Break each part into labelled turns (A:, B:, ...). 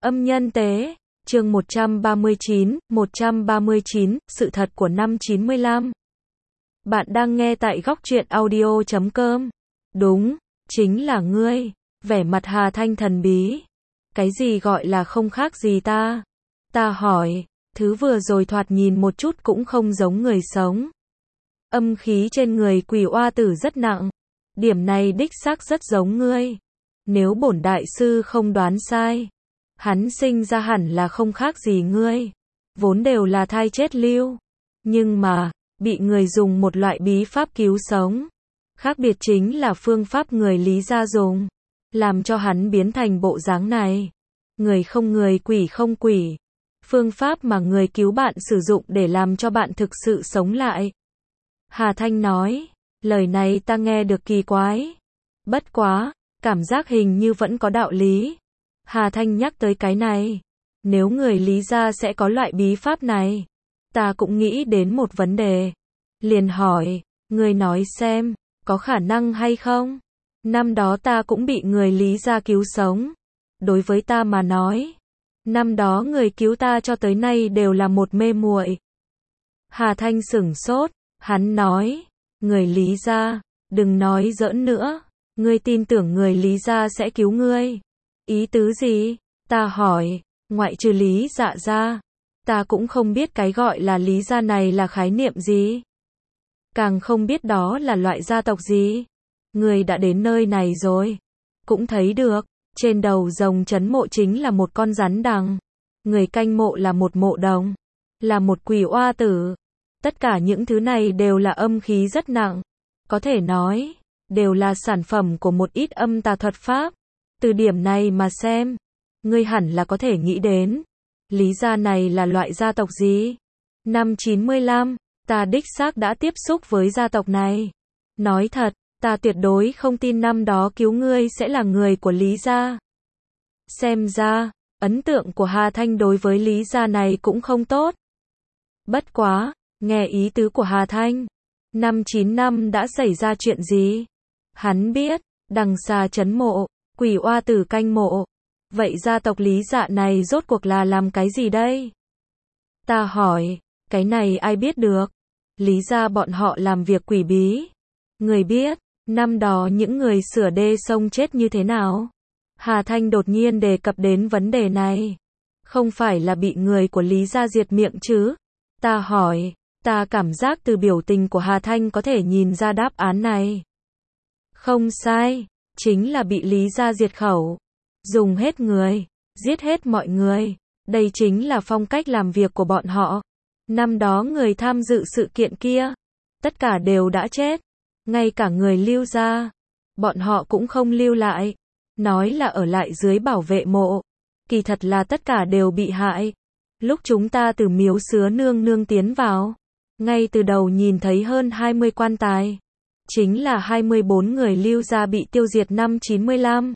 A: Âm nhân tế, chương 139, sự thật của năm 95. Bạn đang nghe tại góc truyện audio.com. Đúng, chính là ngươi. Vẻ mặt Hà Thanh thần bí. Cái gì gọi là không khác gì ta? Ta hỏi, thứ vừa rồi thoạt nhìn một chút cũng không giống người sống. Âm khí trên người quỷ oa tử rất nặng. Điểm này đích xác rất giống ngươi. Nếu bổn đại sư không đoán sai, hắn sinh ra hẳn là không khác gì ngươi. Vốn đều là thai chết lưu. Nhưng mà, bị người dùng một loại bí pháp cứu sống. Khác biệt chính là phương pháp người Lý gia dùng. Làm cho hắn biến thành bộ dáng này. Người không người, quỷ không quỷ. Phương pháp mà người cứu bạn sử dụng để làm cho bạn thực sự sống lại. Hà Thanh nói, lời này ta nghe được kỳ quái. Bất quá, cảm giác hình như vẫn có đạo lý. Hà Thanh nhắc tới cái này. Nếu người Lý gia sẽ có loại bí pháp này, ta cũng nghĩ đến một vấn đề. Liền hỏi, người nói xem, có khả năng hay không? Năm đó ta cũng bị người Lý gia cứu sống. Đối với ta mà nói, năm đó người cứu ta cho tới nay đều là một mê muội. Hà Thanh sửng sốt, hắn nói, người Lý gia, đừng nói giỡn nữa, ngươi tin tưởng người Lý gia sẽ cứu ngươi. Ý tứ gì? Ta hỏi, ngoại trừ Lý Dạ gia, ta cũng không biết cái gọi là Lý gia này là khái niệm gì. Càng không biết đó là loại gia tộc gì. Người đã đến nơi này rồi, cũng thấy được, trên đầu rồng trấn mộ chính là một con rắn đằng. Người canh mộ là một mộ đồng, là một quỷ oa tử. Tất cả những thứ này đều là âm khí rất nặng. Có thể nói, đều là sản phẩm của một ít âm tà thuật pháp. Từ điểm này mà xem, ngươi hẳn là có thể nghĩ đến. Lý gia này là loại gia tộc gì? Năm 95, ta đích xác đã tiếp xúc với gia tộc này. Nói thật, ta tuyệt đối không tin năm đó cứu ngươi sẽ là người của Lý gia. Xem ra, ấn tượng của Hà Thanh đối với Lý gia này cũng không tốt. Bất quá, nghe ý tứ của Hà Thanh, năm 95 đã xảy ra chuyện gì? Hắn biết, đằng xa trấn mộ, quỷ oa tử canh mộ. Vậy gia tộc Lý Dạ này rốt cuộc là làm cái gì đây? Ta hỏi, cái này ai biết được? Lý gia bọn họ làm việc quỷ bí. Người biết, năm đó những người sửa đê sông chết như thế nào? Hà Thanh đột nhiên đề cập đến vấn đề này. Không phải là bị người của Lý gia diệt miệng chứ? Ta hỏi, ta cảm giác từ biểu tình của Hà Thanh có thể nhìn ra đáp án này. Không sai, chính là bị Lý gia diệt khẩu. Dùng hết người, giết hết mọi người. Đây chính là phong cách làm việc của bọn họ. Năm đó người tham dự sự kiện kia, tất cả đều đã chết. Ngay cả người lưu gia, bọn họ cũng không lưu lại. Nói là ở lại dưới bảo vệ mộ. Kỳ thật là tất cả đều bị hại. Lúc chúng ta từ miếu Sứa Nương Nương tiến vào, ngay từ đầu nhìn thấy hơn 20 quan tài. Chính là 24 người lưu gia bị tiêu diệt năm 95.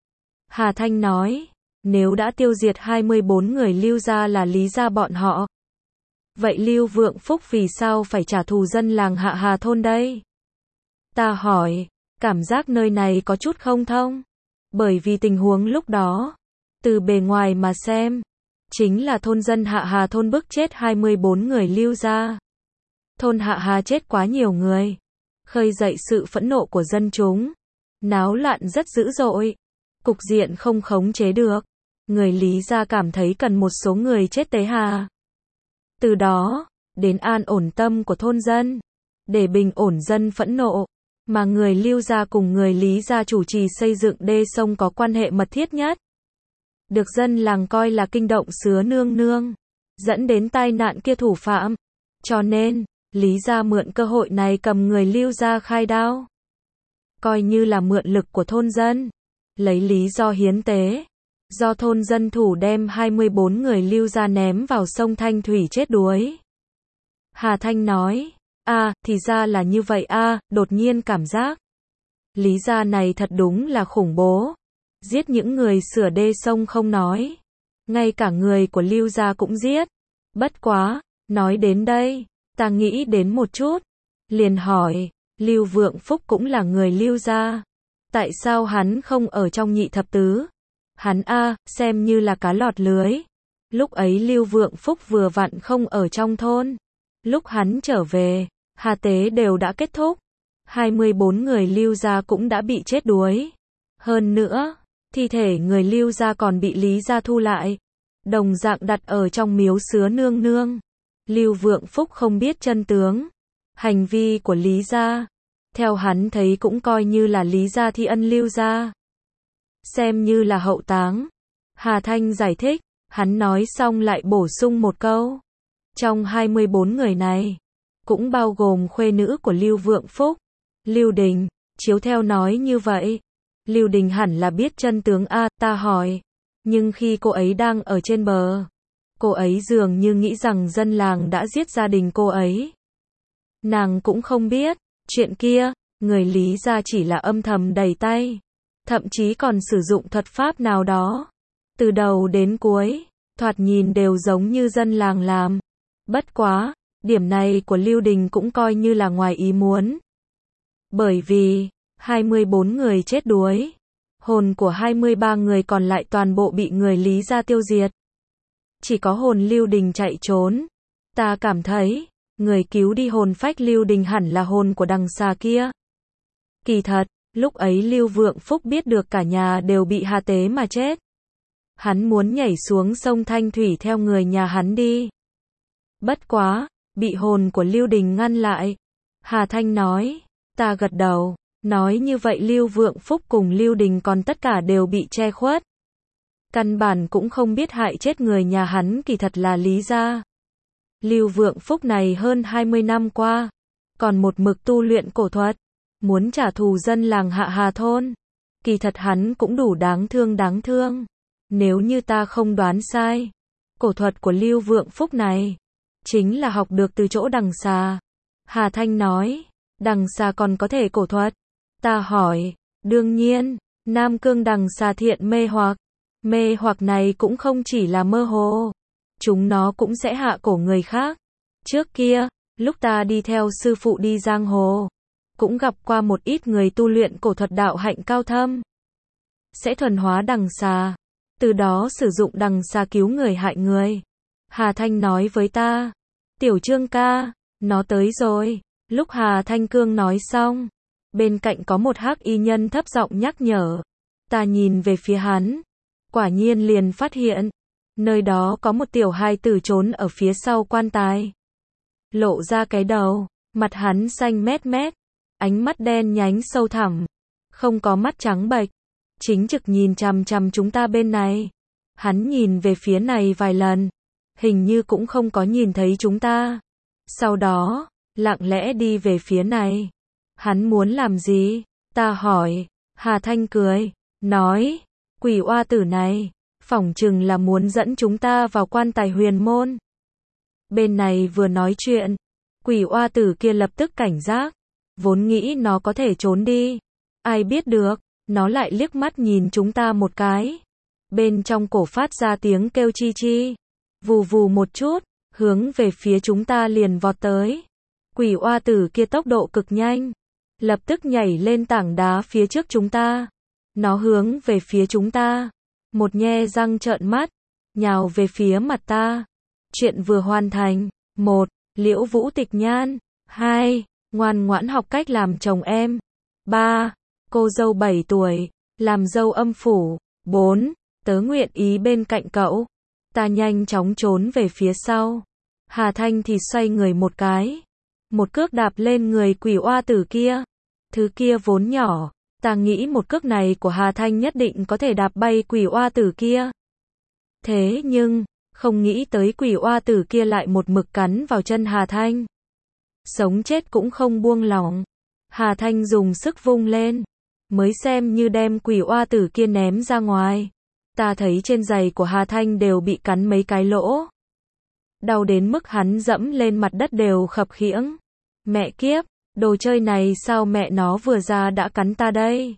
A: Hà Thanh nói, nếu đã tiêu diệt 24 người lưu gia là Lý gia bọn họ, vậy Lưu Vượng Phúc vì sao phải trả thù dân làng Hạ Hà thôn đây? Ta hỏi, cảm giác nơi này có chút không thông. Bởi vì tình huống lúc đó, từ bề ngoài mà xem, chính là thôn dân Hạ Hà thôn bức chết 24 người lưu gia. Thôn Hạ Hà chết quá nhiều người, khơi dậy sự phẫn nộ của dân chúng. Náo loạn rất dữ dội, cục diện không khống chế được. Người Lý gia cảm thấy cần một số người chết tế hà. Từ đó, đến an ổn tâm của thôn dân, để bình ổn dân phẫn nộ. Mà người Lưu gia cùng người Lý gia chủ trì xây dựng đê sông có quan hệ mật thiết nhất. Được dân làng coi là kinh động Sứa Nương Nương, dẫn đến tai nạn kia thủ phạm. Cho nên, Lý gia mượn cơ hội này cầm người Lưu gia khai đao. Coi như là mượn lực của thôn dân. Lấy lý do hiến tế. Do thôn dân thủ đem 24 người Lưu gia ném vào sông Thanh Thủy chết đuối. Hà Thanh nói, thì ra là như vậy đột nhiên cảm giác. Lý gia này thật đúng là khủng bố. Giết những người sửa đê sông không nói. Ngay cả người của Lưu gia cũng giết. Bất quá, nói đến đây, ta nghĩ đến một chút. Liền hỏi, Lưu Vượng Phúc cũng là người Lưu gia. Tại sao hắn không ở trong nhị thập tứ? Hắn xem như là cá lọt lưới. Lúc ấy Lưu Vượng Phúc vừa vặn không ở trong thôn. Lúc hắn trở về, hà tế đều đã kết thúc. 24 người Lưu gia cũng đã bị chết đuối. Hơn nữa, thi thể người Lưu gia còn bị Lý gia thu lại. Đồng dạng đặt ở trong miếu Sứa Nương Nương. Lưu Vượng Phúc không biết chân tướng. Hành vi của Lý gia, theo hắn thấy cũng coi như là Lý gia thi ân Lưu gia. Xem như là hậu táng. Hà Thanh giải thích, hắn nói xong lại bổ sung một câu. Trong 24 người này, cũng bao gồm khuê nữ của Lưu Vượng Phúc, Lưu Đình. Chiếu theo nói như vậy, Lưu Đình hẳn là biết chân tướng ta hỏi. Nhưng khi cô ấy đang ở trên bờ, cô ấy dường như nghĩ rằng dân làng đã giết gia đình cô ấy. Nàng cũng không biết, chuyện kia, người Lý gia chỉ là âm thầm đẩy tay. Thậm chí còn sử dụng thuật pháp nào đó. Từ đầu đến cuối, thoạt nhìn đều giống như dân làng làm. Bất quá, điểm này của Lưu Đình cũng coi như là ngoài ý muốn. Bởi vì, 24 người chết đuối. Hồn của 23 người còn lại toàn bộ bị người Lý gia tiêu diệt. Chỉ có hồn Lưu Đình chạy trốn. Ta cảm thấy, người cứu đi hồn phách Lưu Đình hẳn là hồn của đằng xà kia. Kỳ thật, lúc ấy Lưu Vượng Phúc biết được cả nhà đều bị hà tế mà chết. Hắn muốn nhảy xuống sông Thanh Thủy theo người nhà hắn đi. Bất quá, bị hồn của Lưu Đình ngăn lại. Hà Thanh nói, ta gật đầu, nói như vậy Lưu Vượng Phúc cùng Lưu Đình còn tất cả đều bị che khuất. Căn bản cũng không biết hại chết người nhà hắn kỳ thật là Lý gia. Lưu Vượng Phúc này hơn 20 năm qua, còn một mực tu luyện cổ thuật, muốn trả thù dân làng Hạ Hà thôn. Kỳ thật hắn cũng đủ đáng thương. Nếu như ta không đoán sai, cổ thuật của Lưu Vượng Phúc này, chính là học được từ chỗ đằng xà. Hà Thanh nói, đằng xà còn có thể cổ thuật. Ta hỏi, đương nhiên, Nam Cương đằng xà thiện mê hoặc này cũng không chỉ là mơ hồ. Chúng nó cũng sẽ hạ cổ người khác. Trước kia, lúc ta đi theo sư phụ đi giang hồ, cũng gặp qua một ít người tu luyện cổ thuật đạo hạnh cao thâm. Sẽ thuần hóa đằng xà, từ đó sử dụng đằng xà cứu người hại người. Hà Thanh nói với ta, Tiểu Trương ca, nó tới rồi. Lúc Hà Thanh Cương nói xong, bên cạnh có một hắc y nhân thấp giọng nhắc nhở. Ta nhìn về phía hắn, quả nhiên liền phát hiện, nơi đó có một tiểu hài tử trốn ở phía sau quan tài. Lộ ra cái đầu, mặt hắn xanh mét, ánh mắt đen nhánh sâu thẳm, không có mắt trắng bệch, chính trực nhìn chằm chằm chúng ta bên này. Hắn nhìn về phía này vài lần, hình như cũng không có nhìn thấy chúng ta. Sau đó, lặng lẽ đi về phía này. Hắn muốn làm gì? Ta hỏi. Hà Thanh cười, nói, quỷ oa tử này, phỏng chừng là muốn dẫn chúng ta vào quan tài huyền môn. Bên này vừa nói chuyện, quỷ oa tử kia lập tức cảnh giác, vốn nghĩ nó có thể trốn đi. Ai biết được, nó lại liếc mắt nhìn chúng ta một cái. Bên trong cổ phát ra tiếng kêu chi chi, vù vù một chút, hướng về phía chúng ta liền vọt tới. Quỷ oa tử kia tốc độ cực nhanh, lập tức nhảy lên tảng đá phía trước chúng ta. Nó hướng về phía chúng ta, một nhe răng trợn mắt, nhào về phía mặt ta. Chuyện vừa hoàn thành. 1. Liễu Vũ Tịch Nhan. 2. Ngoan ngoãn học cách làm chồng em. 3. Cô dâu 7 tuổi, làm dâu âm phủ. 4. Tớ nguyện ý bên cạnh cậu. Ta nhanh chóng trốn về phía sau. Hà Thanh thì xoay người một cái, một cước đạp lên người quỷ oa tử kia. Thứ kia vốn nhỏ, ta nghĩ một cước này của Hà Thanh nhất định có thể đạp bay quỷ oa tử kia. Thế nhưng, không nghĩ tới quỷ oa tử kia lại một mực cắn vào chân Hà Thanh. Sống chết cũng không buông lỏng. Hà Thanh dùng sức vung lên, mới xem như đem quỷ oa tử kia ném ra ngoài. Ta thấy trên giày của Hà Thanh đều bị cắn mấy cái lỗ. Đau đến mức hắn dẫm lên mặt đất đều khập khiễng. Mẹ kiếp, đồ chơi này sao mẹ nó vừa ra đã cắn ta đây?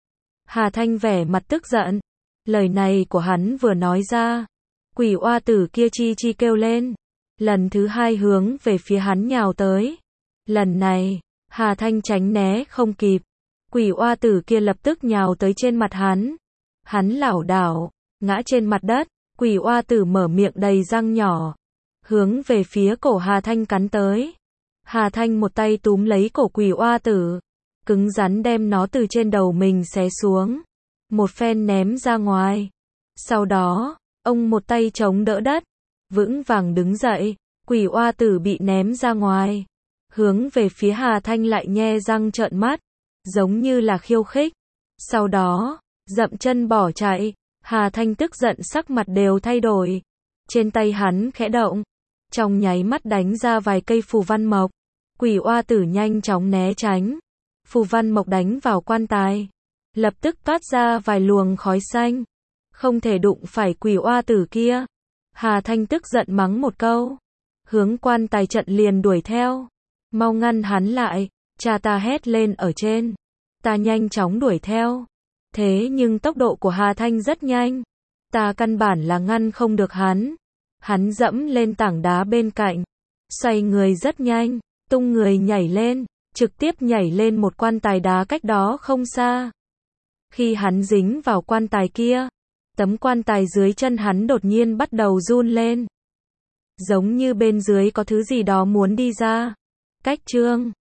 A: Hà Thanh vẻ mặt tức giận. Lời này của hắn vừa nói ra, quỷ oa tử kia chi chi kêu lên. Lần thứ hai hướng về phía hắn nhào tới. Lần này, Hà Thanh tránh né không kịp. Quỷ oa tử kia lập tức nhào tới trên mặt hắn. Hắn lảo đảo, ngã trên mặt đất, quỷ oa tử mở miệng đầy răng nhỏ, hướng về phía cổ Hà Thanh cắn tới. Hà Thanh một tay túm lấy cổ quỷ oa tử, cứng rắn đem nó từ trên đầu mình xé xuống, một phen ném ra ngoài. Sau đó, ông một tay chống đỡ đất, vững vàng đứng dậy, quỷ oa tử bị ném ra ngoài, hướng về phía Hà Thanh lại nhe răng trợn mắt, giống như là khiêu khích. Sau đó, dậm chân bỏ chạy. Hà Thanh tức giận sắc mặt đều thay đổi. Trên tay hắn khẽ động, trong nháy mắt đánh ra vài cây phù văn mộc. Quỷ oa tử nhanh chóng né tránh. Phù văn mộc đánh vào quan tài, lập tức toát ra vài luồng khói xanh. Không thể đụng phải quỷ oa tử kia. Hà Thanh tức giận mắng một câu, hướng quan tài trận liền đuổi theo. Mau ngăn hắn lại, cha ta hét lên ở trên. Ta nhanh chóng đuổi theo. Thế nhưng tốc độ của Hà Thanh rất nhanh. Ta căn bản là ngăn không được hắn. Hắn dẫm lên tảng đá bên cạnh, xoay người rất nhanh, tung người nhảy lên, trực tiếp nhảy lên một quan tài đá cách đó không xa. Khi hắn dính vào quan tài kia, tấm quan tài dưới chân hắn đột nhiên bắt đầu run lên. Giống như bên dưới có thứ gì đó muốn đi ra. Cách chương